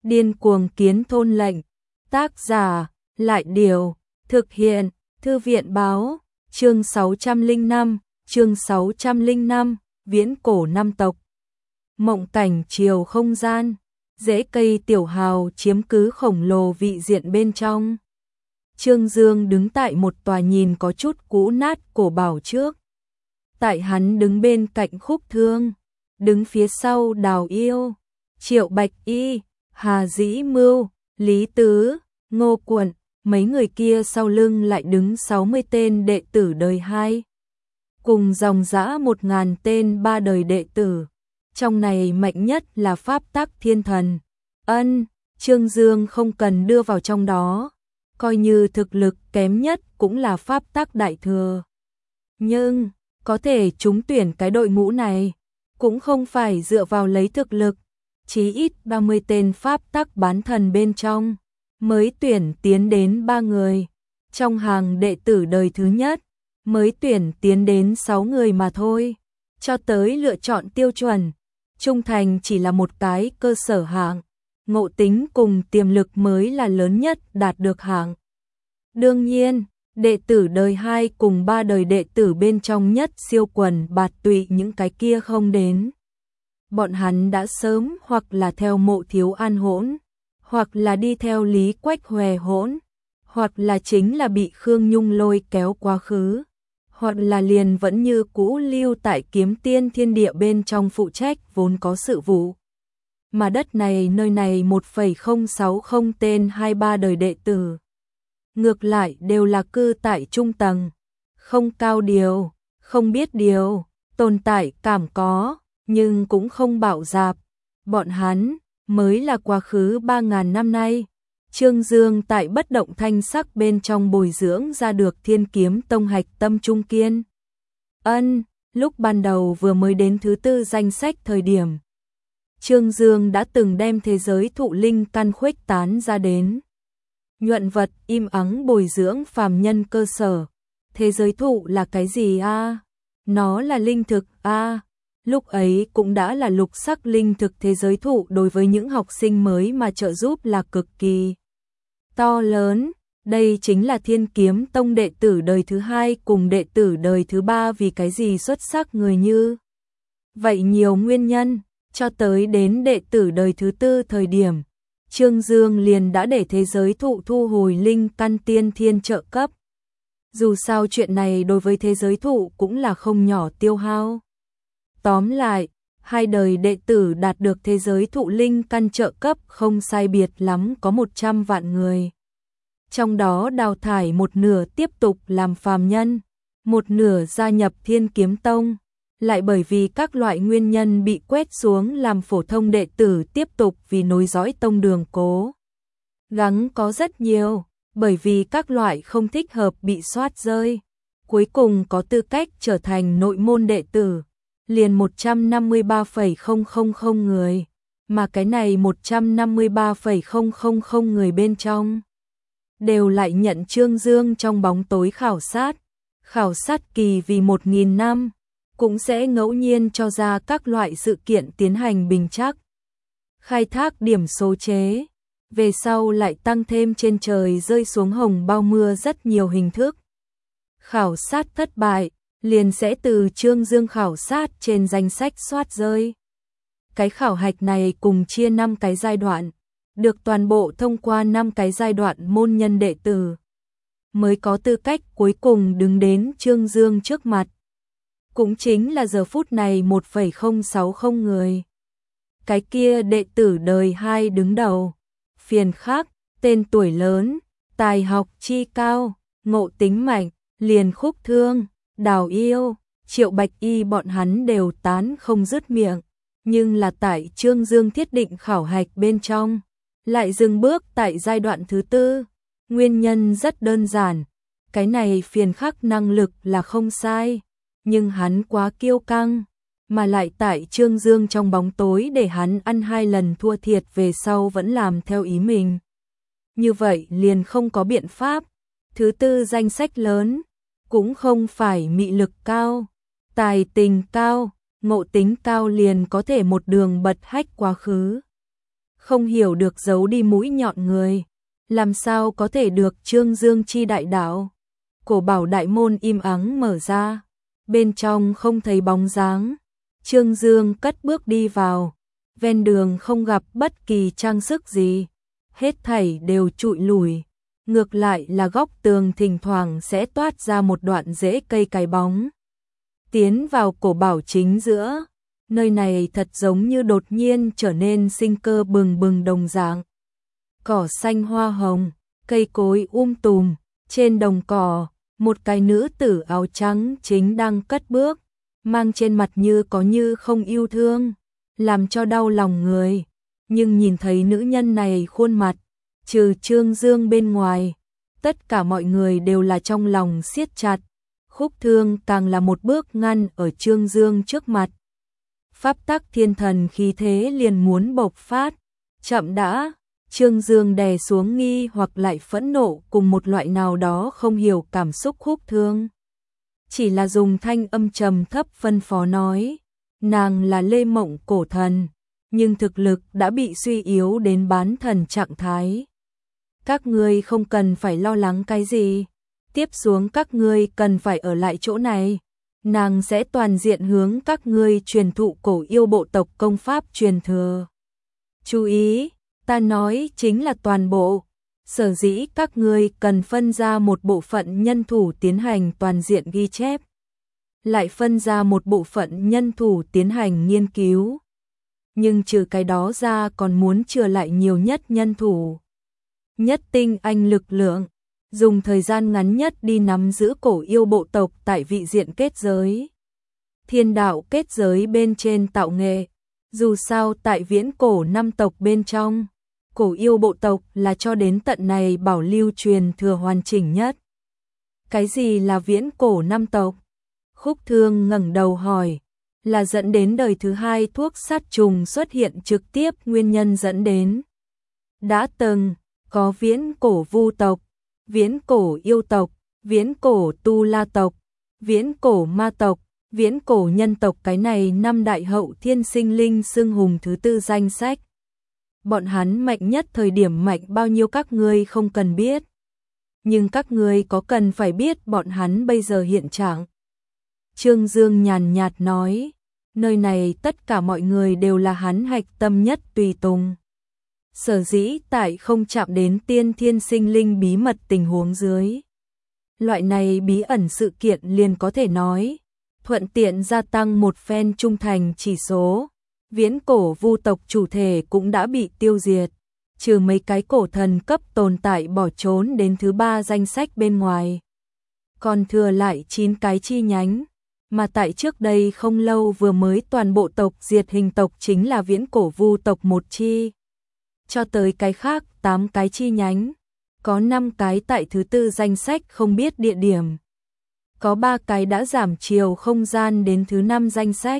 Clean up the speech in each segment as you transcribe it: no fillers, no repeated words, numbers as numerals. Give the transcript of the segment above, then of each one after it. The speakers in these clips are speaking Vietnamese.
Điên cuồng kiến thôn lệnh. Tác giả, Lại Điều. Thực hiện, Thư viện báo. Chương 605, Viễn cổ năm tộc. Mộng cảnh chiều không gian. Rễ cây tiểu hào chiếm cứ khổng lồ vị diện bên trong. Trương Dương đứng tại một tòa nhìn có chút cũ nát cổ bảo trước. Tại hắn đứng bên cạnh Khúc Thương, đứng phía sau Đào Yêu, Triệu Bạch Y, Hà Dĩ Mưu, Lý Tứ, Ngô Quận, mấy người kia sau lưng lại đứng 60 tên đệ tử đời 2. Cùng dòng dã 1000 tên 3 đời đệ tử. Trong này mạnh nhất là Pháp Tắc Thiên Thần. Trương Dương không cần đưa vào trong đó. Coi như thực lực kém nhất cũng là Pháp Tắc Đại Thừa. Nhưng, có thể trúng tuyển cái đội ngũ này, cũng không phải dựa vào lấy thực lực. Chí ít 30 tên Pháp Tắc bán thần bên trong, mới tuyển tiến đến 3 người. Trong hàng đệ tử đời thứ nhất, mới tuyển tiến đến 6 người mà thôi. Cho tới lựa chọn tiêu chuẩn, trung thành chỉ là một cái cơ sở hạng. Ngộ tính cùng tiềm lực mới là lớn nhất đạt được hạng. Đương nhiên, đệ tử đời 2 cùng 3 đời đệ tử bên trong nhất siêu quần bạt tụy những cái kia không đến. Bọn hắn đã sớm hoặc là theo Mộ Thiếu An hỗn, hoặc là đi theo Lý Quách Hòe hỗn, hoặc là chính là bị Khương Nhung lôi kéo quá khứ, hoặc là liền vẫn như cũ lưu tại Kiếm Tiên Thiên Địa bên trong phụ trách vốn có sự vụ. Mà đất này nơi này 1,060 tên 23 đời đệ tử. Ngược lại đều là cư tại trung tầng, không cao điều, không biết điều, tồn tại cảm có, nhưng cũng không bạo dạp. Bọn hắn mới là quá khứ 3000 năm nay. Trương Dương tại bất động thanh sắc bên trong bồi dưỡng ra được Thiên Kiếm Tông hạch tâm trung kiên. Lúc ban đầu vừa mới đến thứ 4 danh sách thời điểm, Trương Dương đã từng đem thế giới thụ linh căn khuếch tán ra đến. Nhuận vật im ắng bồi dưỡng phàm nhân cơ sở. Thế giới thụ là cái gì a? Nó là linh thực a. Lúc ấy cũng đã là lục sắc linh thực thế giới thụ đối với những học sinh mới mà trợ giúp là cực kỳ to lớn. Đây chính là Thiên Kiếm Tông đệ tử đời thứ 2 cùng đệ tử đời thứ 3 vì cái gì xuất sắc người như. Vậy nhiều nguyên nhân, cho tới đến đệ tử đời thứ 4 thời điểm, Trương Dương liền đã để thế giới thụ thu hồi linh căn tiên thiên trợ cấp. Dù sao chuyện này đối với thế giới thụ cũng là không nhỏ tiêu hao. Tóm lại, 2 đời đệ tử đạt được thế giới thụ linh căn trợ cấp không sai biệt lắm có 100 vạn người. Trong đó đào thải một nửa tiếp tục làm phàm nhân, một nửa gia nhập Thiên Kiếm Tông. Lại bởi vì các loại nguyên nhân bị quét xuống làm phổ thông đệ tử tiếp tục vì nối dõi tông đường cố gắng có rất nhiều, bởi vì các loại không thích hợp bị soát rơi. Cuối cùng có tư cách trở thành nội môn đệ tử, liền 153,000 người, mà cái này 153,000 người bên trong đều lại nhận Trương Dương trong bóng tối khảo sát kỳ vì 1000 năm. Cũng sẽ ngẫu nhiên cho ra các loại sự kiện tiến hành bình trắc, khai thác điểm số chế, về sau lại tăng thêm trên trời rơi xuống hồng bao mưa rất nhiều hình thức. Khảo sát thất bại, liền sẽ từ Trương Dương khảo sát trên danh sách soát rơi. Cái khảo hạch này cùng chia 5 cái giai đoạn, được toàn bộ thông qua 5 cái giai đoạn môn nhân đệ tử, mới có tư cách cuối cùng đứng đến Trương Dương trước mặt. Cũng chính là giờ phút này 1,060 người. Cái kia đệ tử đời 2 đứng đầu, phiền khắc, tên tuổi lớn, tài học chi cao, ngộ tính mạnh, liền Khúc Thương, Đào Yêu, Triệu Bạch Y bọn hắn đều tán không dứt miệng. Nhưng là tại Trương Dương thiết định khảo hạch bên trong, lại dừng bước tại giai đoạn thứ 4. Nguyên nhân rất đơn giản, cái này phiền khắc năng lực là không sai. Nhưng hắn quá kiêu căng, mà lại tại Trương Dương trong bóng tối để hắn ăn 2 lần thua thiệt về sau vẫn làm theo ý mình. Như vậy liền không có biện pháp. Thứ 4 danh sách lớn, cũng không phải mị lực cao, tài tình cao, ngộ tính cao liền có thể một đường bật hách quá khứ. không hiểu được giấu đi mũi nhọn người, làm sao có thể được Trương Dương chi đại đạo. Cổ bảo đại môn im ắng mở ra, bên trong không thấy bóng dáng. Trương Dương cất bước đi vào, ven đường không gặp bất kỳ trang sức gì, hết thảy đều trụi lủi, ngược lại là góc tường thỉnh thoảng sẽ toát ra một đoạn rễ cây cái bóng. Tiến vào cổ bảo chính giữa, nơi này thật giống như đột nhiên trở nên sinh cơ bừng bừng đồng dạng. Cỏ xanh hoa hồng, cây cối tùm, trên đồng cỏ, một cái nữ tử áo trắng chính đang cất bước, mang trên mặt như có như không yêu thương, làm cho đau lòng người. Nhưng nhìn thấy nữ nhân này khuôn mặt, trừ Trương Dương bên ngoài, tất cả mọi người đều là trong lòng siết chặt. Khúc Thương càng là một bước ngăn ở Trương Dương trước mặt. Pháp tắc thiên thần khí thế liền muốn bộc phát. Chậm đã, Trương Dương đè xuống nghi hoặc lại phẫn nộ cùng một loại nào đó không hiểu cảm xúc Khúc Thương. Chỉ là dùng thanh âm trầm thấp phân phó nói, nàng là Lê Mộng cổ thần, nhưng thực lực đã bị suy yếu đến bán thần trạng thái. Các ngươi không cần phải lo lắng cái gì, tiếp xuống các ngươi cần phải ở lại chỗ này, nàng sẽ toàn diện hướng các ngươi truyền thụ cổ yêu bộ tộc công pháp truyền thừa. Chú ý, ta nói chính là toàn bộ, sở dĩ các ngươi cần phân ra một bộ phận nhân thủ tiến hành toàn diện ghi chép, lại phân ra một bộ phận nhân thủ tiến hành nghiên cứu. Nhưng trừ cái đó ra còn muốn chừa lại nhiều nhất nhân thủ, nhất tinh anh lực lượng, dùng thời gian ngắn nhất đi nắm giữ cổ yêu bộ tộc tại vị diện kết giới. Thiên đạo kết giới bên trên tạo nghệ, dù sao tại viễn cổ năm tộc bên trong, cổ yêu bộ tộc là cho đến tận này bảo lưu truyền thừa hoàn chỉnh nhất. Cái gì là viễn cổ năm tộc? Khúc Thương ngẩng đầu hỏi, là dẫn đến đời thứ hai thuốc sát trùng xuất hiện trực tiếp nguyên nhân dẫn đến. Đã từng có viễn cổ vu tộc, viễn cổ yêu tộc, viễn cổ tu la tộc, viễn cổ ma tộc, viễn cổ nhân tộc, cái này năm đại hậu thiên sinh linh xưng hùng thứ tư danh sách. Bọn hắn mạnh nhất thời điểm mạnh bao nhiêu các ngươi không cần biết. Nhưng các ngươi có cần phải biết bọn hắn bây giờ hiện trạng. Trương Dương nhàn nhạt nói, nơi này tất cả mọi người đều là hắn hạch tâm nhất tùy tùng. Sở dĩ tại không chạm đến tiên thiên sinh linh bí mật tình huống dưới. Loại này bí ẩn sự kiện liền có thể nói, thuận tiện gia tăng một phen trung thành chỉ số. Viễn cổ vu tộc chủ thể cũng đã bị tiêu diệt, trừ mấy cái cổ thần cấp tồn tại bỏ trốn đến thứ ba danh sách bên ngoài. Còn thừa lại 9 cái chi nhánh, mà tại trước đây không lâu vừa mới toàn bộ tộc diệt hình tộc chính là viễn cổ vu tộc một chi. Cho tới cái khác 8 cái chi nhánh, có 5 cái tại thứ tư danh sách không biết địa điểm. Có 3 cái đã giảm chiều không gian đến thứ 5 danh sách.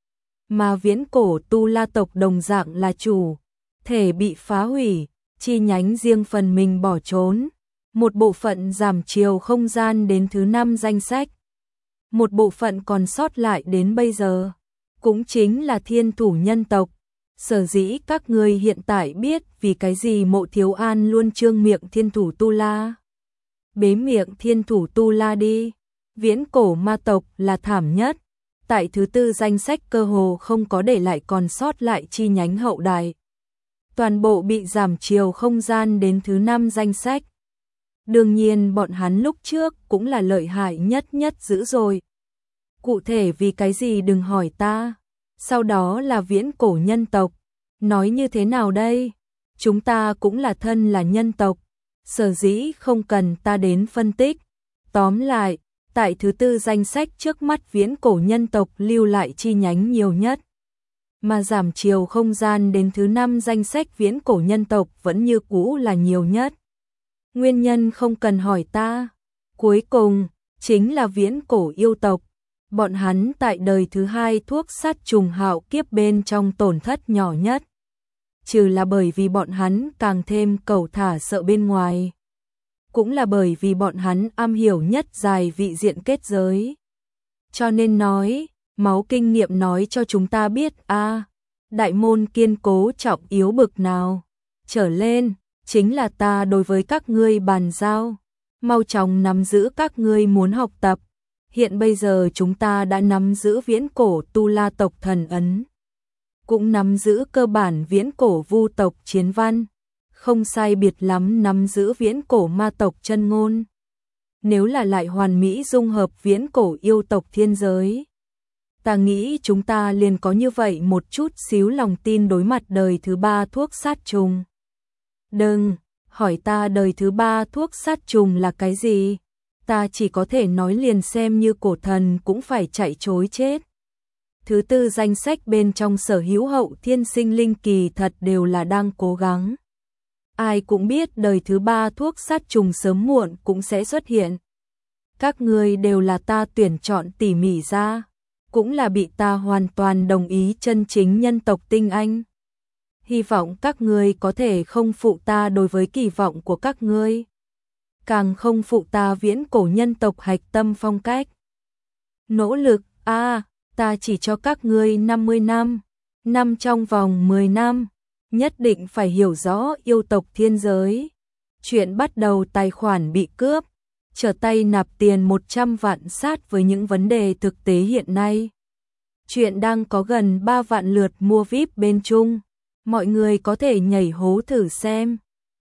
Mà viễn cổ tu la tộc đồng dạng là chủ thể bị phá hủy, chi nhánh riêng phần mình bỏ trốn. Một bộ phận giảm chiều không gian đến thứ 5 danh sách. Một bộ phận còn sót lại đến bây giờ, cũng chính là thiên thủ nhân tộc. Sở dĩ các ngươi hiện tại biết vì cái gì Mộ Thiếu An luôn trương miệng thiên thủ tu la. Bế miệng thiên thủ tu la đi. Viễn cổ ma tộc là thảm nhất. Tại thứ tư danh sách cơ hồ không có để lại còn sót lại chi nhánh hậu đại. Toàn bộ bị giảm chiều không gian đến thứ 5 danh sách. Đương nhiên bọn hắn lúc trước cũng là lợi hại nhất dữ rồi. Cụ thể vì cái gì đừng hỏi ta. Sau đó là viễn cổ nhân tộc. Nói như thế nào đây? Chúng ta cũng là thân là nhân tộc. Sở dĩ không cần ta đến phân tích. Tóm lại, tại thứ tư danh sách trước mắt viễn cổ nhân tộc lưu lại chi nhánh nhiều nhất. Mà giảm chiều không gian đến thứ 5 danh sách viễn cổ nhân tộc vẫn như cũ là nhiều nhất. Nguyên nhân không cần hỏi ta. Cuối cùng, chính là viễn cổ yêu tộc. Bọn hắn tại đời thứ hai thuốc sát trùng hạo kiếp bên trong tổn thất nhỏ nhất. Trừ là bởi vì bọn hắn càng thêm cẩu thả sợ bên ngoài. Cũng là bởi vì bọn hắn am hiểu nhất dài vị diện kết giới. Cho nên nói, máu kinh nghiệm nói cho chúng ta biết đại môn kiên cố trọng yếu bực nào. Trở lên, chính là ta đối với các ngươi bàn giao. Mau chóng nắm giữ các ngươi muốn học tập. Hiện bây giờ chúng ta đã nắm giữ viễn cổ Tu La tộc thần ấn. Cũng nắm giữ cơ bản viễn cổ Vu tộc chiến văn. Không sai biệt lắm nắm giữ viễn cổ Ma tộc chân ngôn. Nếu là lại hoàn mỹ dung hợp viễn cổ yêu tộc thiên giới, ta nghĩ chúng ta liền có như vậy một chút xíu lòng tin đối mặt đời thứ ba thuốc sát trùng. Đừng hỏi ta đời thứ ba thuốc sát trùng là cái gì, ta chỉ có thể nói liền xem như cổ thần cũng phải chạy trối chết. Thứ tư danh sách bên trong sở hữu hậu thiên sinh linh kỳ thật đều là đang cố gắng. Ai cũng biết đời thứ ba thuốc sát trùng sớm muộn cũng sẽ xuất hiện. Các ngươi đều là ta tuyển chọn tỉ mỉ ra, cũng là bị ta hoàn toàn đồng ý chân chính nhân tộc tinh anh. Hy vọng các ngươi có thể không phụ ta đối với kỳ vọng của các ngươi, càng không phụ ta viễn cổ nhân tộc hạch tâm phong cách. Nỗ lực, ta chỉ cho các ngươi 50 năm, năm trong vòng 10 năm, nhất định phải hiểu rõ yêu tộc thiên giới. Chuyện bắt đầu tài khoản bị cướp, trở tay nạp tiền 100 vạn sát với những vấn đề thực tế hiện nay. Chuyện đang có gần 3 vạn lượt mua VIP bên Trung, mọi người có thể nhảy hố thử xem.